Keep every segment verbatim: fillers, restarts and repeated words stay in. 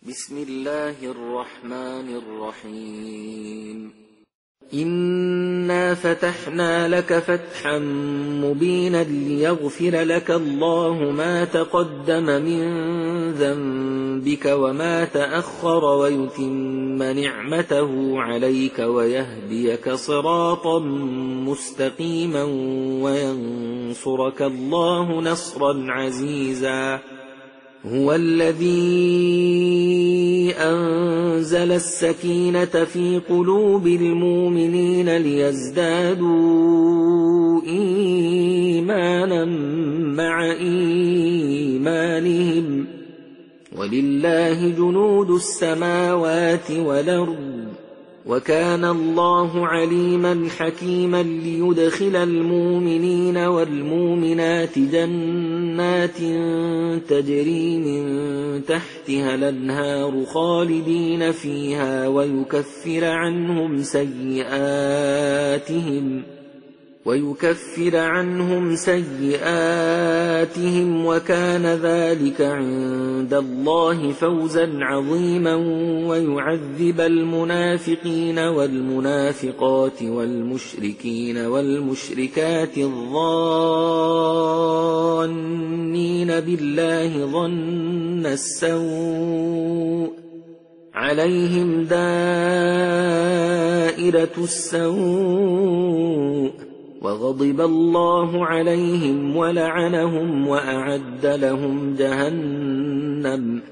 بسم الله الرحمن الرحيم إنا فتحنا لك فتحا مبينا ليغفر لك الله ما تقدم من ذنبك وما تأخر ويتم نعمته عليك ويهديك صراطا مستقيما وينصرك الله نصرا عزيزا هو الذي أنزل السكينة في قلوب المؤمنين ليزدادوا إيمانا مع إيمانهم ولله جنود السماوات والأرض وكان الله عليما حكيما ليدخل المؤمنين والمؤمنات جنات تجري من تحتها الأنهار خالدين فيها ويكفر عنهم سيئاتهم ويكفر عنهم سيئاتهم وكان ذلك عند الله فوزا عظيما ويعذب المنافقين والمنافقات والمشركين والمشركات الظانين بالله ظن السوء عليهم دائرة السوء وغضب الله عليهم ولعنهم وأعد لهم جهنم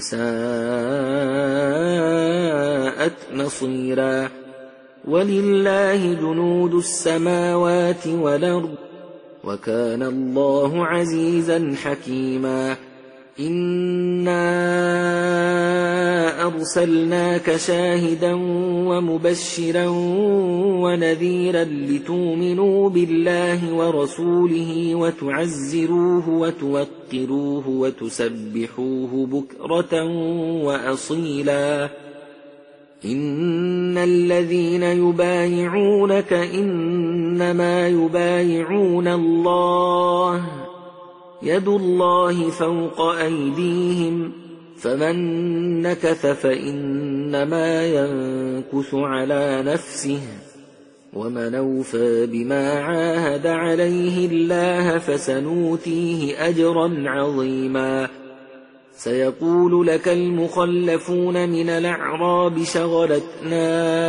وساءت مصيرا ولله جنود السماوات والأرض وكان الله عزيزا حكيما إنا أرسلناك شاهدا ومبشرا ونذيرا لتؤمنوا بالله ورسوله وتعزروه وتوقروه وتسبحوه بكرة وأصيلا إن الذين يبايعونك إنما يبايعون الله يد الله فوق أيديهم فمن نكث فإنما ينكث على نفسه ومن أوفى بما عاهد عليه الله فسنؤتيه أجرا عظيما سيقول لك المخلفون من الأعراب شغلتنا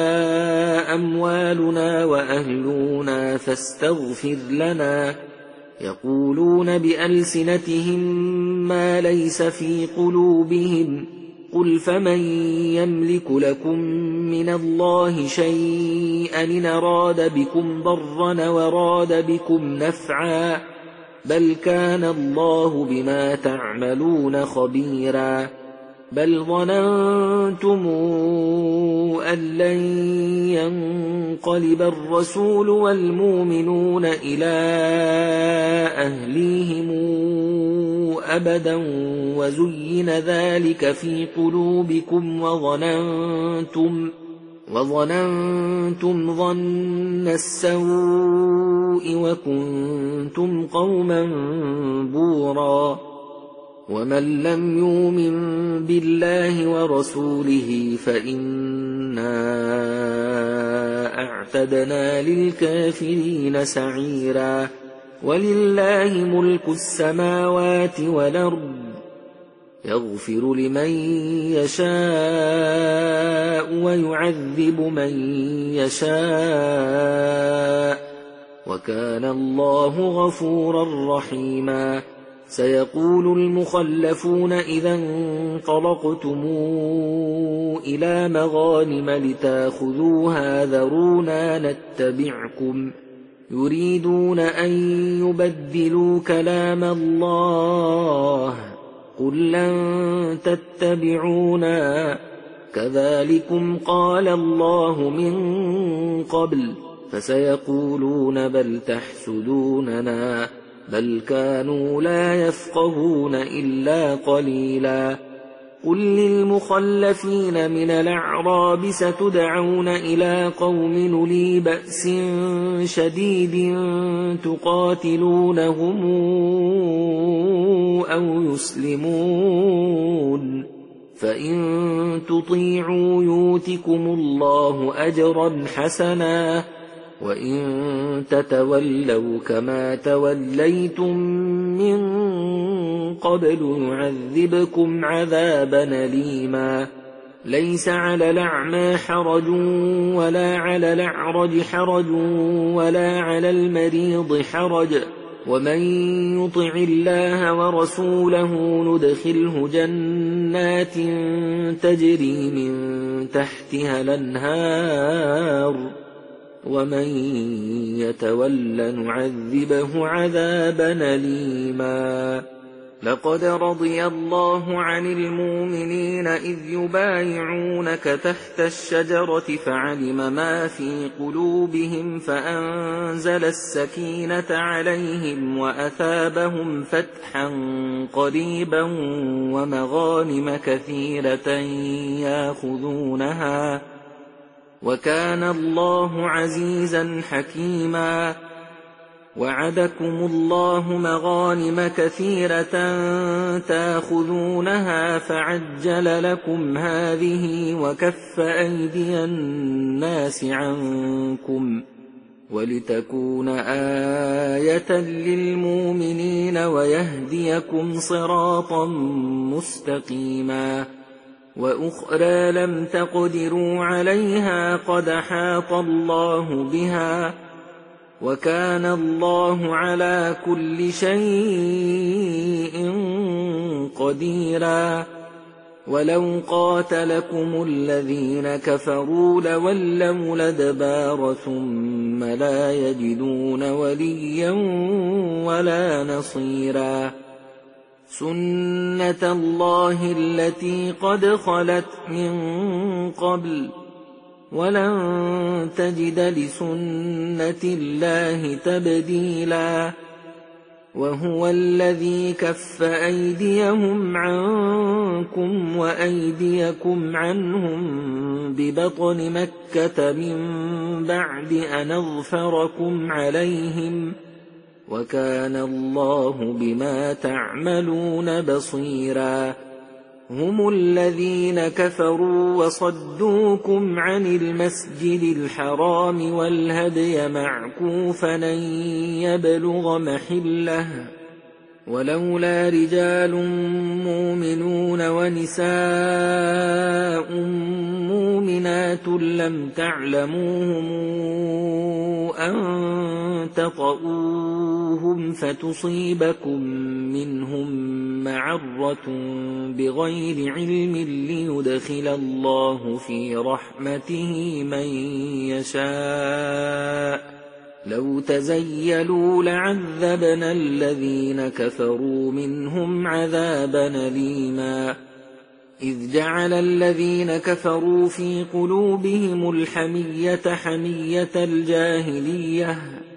أموالنا وأهلنا فاستغفر لنا يقولون بألسنتهم ما ليس في قلوبهم قل فمن يملك لكم من الله شيئا إن أراد بكم ضرا وراد بكم نفعا بل كان الله بما تعملون خبيرا بل ظننتم أن لن ينقلب الرسول والمؤمنون إلى أهليهم أبدا وزين ذلك في قلوبكم وظننتم وظننتم ظن السوء وكنتم قوما بورا ومن لم يؤمن بالله ورسوله فإنا أعتدنا للكافرين سعيرا ولله ملك السماوات والأرض يغفر لمن يشاء ويعذب من يشاء وكان الله غفورا رحيما سيقول المخلفون إذا انطلقتم إلى مغانم لتاخذوها ذرونا نتبعكم يريدون أن يبدلوا كلام الله قل لن تتبعونا كذلكم قال الله من قبل فسيقولون بل تحسدوننا بل كانوا لا يفقهون إلا قليلا قل للمخلفين من الأعراب ستدعون إلى قوم أولي بأس شديد تقاتلونهم أو يسلمون فإن تطيعوا يؤتكم الله أجرا حسنا وإن تتولوا كما توليتم من قبل يعذبكم عذابا أليما ليس على الأعمى حرج ولا على الأعرج حرج ولا على المريض حرج ومن يطع الله ورسوله ندخله جنات تجري من تحتها الأنهار ومن يتول نعذبه عذابا أليما لقد رضي الله عن المؤمنين إذ يبايعونك تحت الشجرة فعلم ما في قلوبهم فأنزل السكينة عليهم وأثابهم فتحا قريبا ومغانم كثيرة يأخذونها وكان الله عزيزا حكيما وعدكم الله مغانم كثيرة تأخذونها فعجل لكم هذه وكف أيدي الناس عنكم ولتكون آية للمؤمنين ويهديكم صراطا مستقيما وأخرى لم تقدروا عليها قد أحاط الله بها وكان الله على كل شيء قديرا ولو قاتلكم الذين كفروا لولوا الأدبار ثم لا يجدون وليا ولا نصيرا سنة الله التي قد خلت من قبل ولن تجد لسنة الله تبديلا وهو الذي كف أيديهم عنكم وأيديكم عنهم ببطن مكة من بعد أن أظفركم عليهم وكان الله بما تعملون بصيرا هم الذين كفروا وصدوكم عن المسجد الحرام والهدي معكوفا أن يبلغ محله ولولا رجال مؤمنون ونساء مؤمنات لم تعلموهم أن تطؤوهم فتصيبكم منهم معرة بغير علم ليدخل الله في رحمته من يشاء لو تزيلوا لعذبنا الذين كفروا منهم عذابا أليما إذ جعل الذين كفروا في قلوبهم الحمية حمية الجاهلية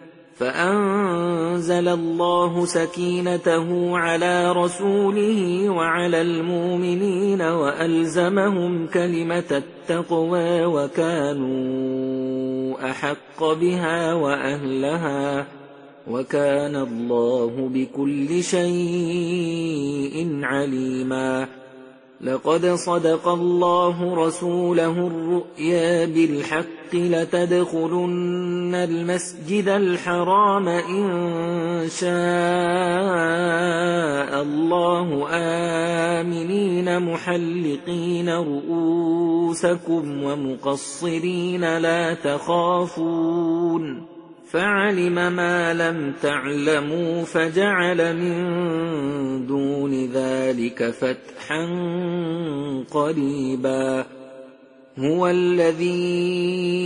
فأنزل الله سكينته على رسوله وعلى المؤمنين وألزمهم كلمة التقوى وكانوا أحق بها وأهلها وكان الله بكل شيء عليما لقد صدق الله رسوله الرؤيا بالحق لتدخلن المسجد الحرام إن شاء الله آمنين محلقين رؤوسكم ومقصرين لا تخافون فعلم ما لم تعلموا فجعل من دون ذلك فتحا قريبا هو الذي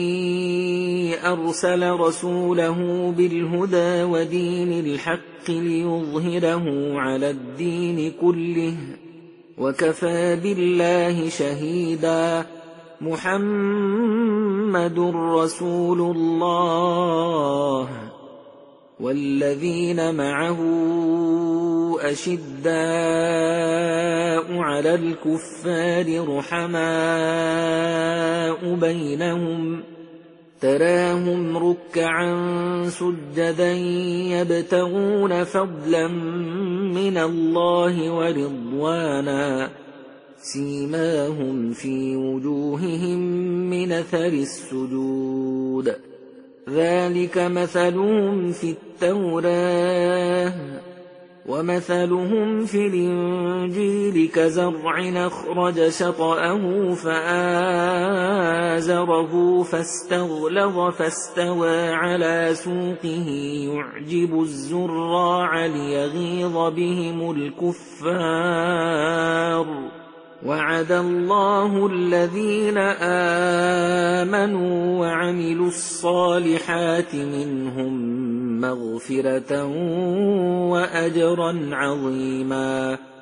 أرسل رسوله بالهدى ودين الحق ليظهره على الدين كله وكفى بالله شهيدا محمد رسول الله والذين معه أشداء على الكفار رحماء بينهم تراهم ركعا سجدا يبتغون فضلا من الله ورضوانا سيماهم في وجوههم من أثر السجود ذلك مثلهم في التوراة ومثلهم في الإنجيل كزرع أخرج شطأه فآزره فاستغلظ فاستوى على سوقه يعجب الزراع ليغيظ بهم الكفار وعد الله الذين آمنوا وعملوا الصالحات منهم مغفرة وأجرا عظيما.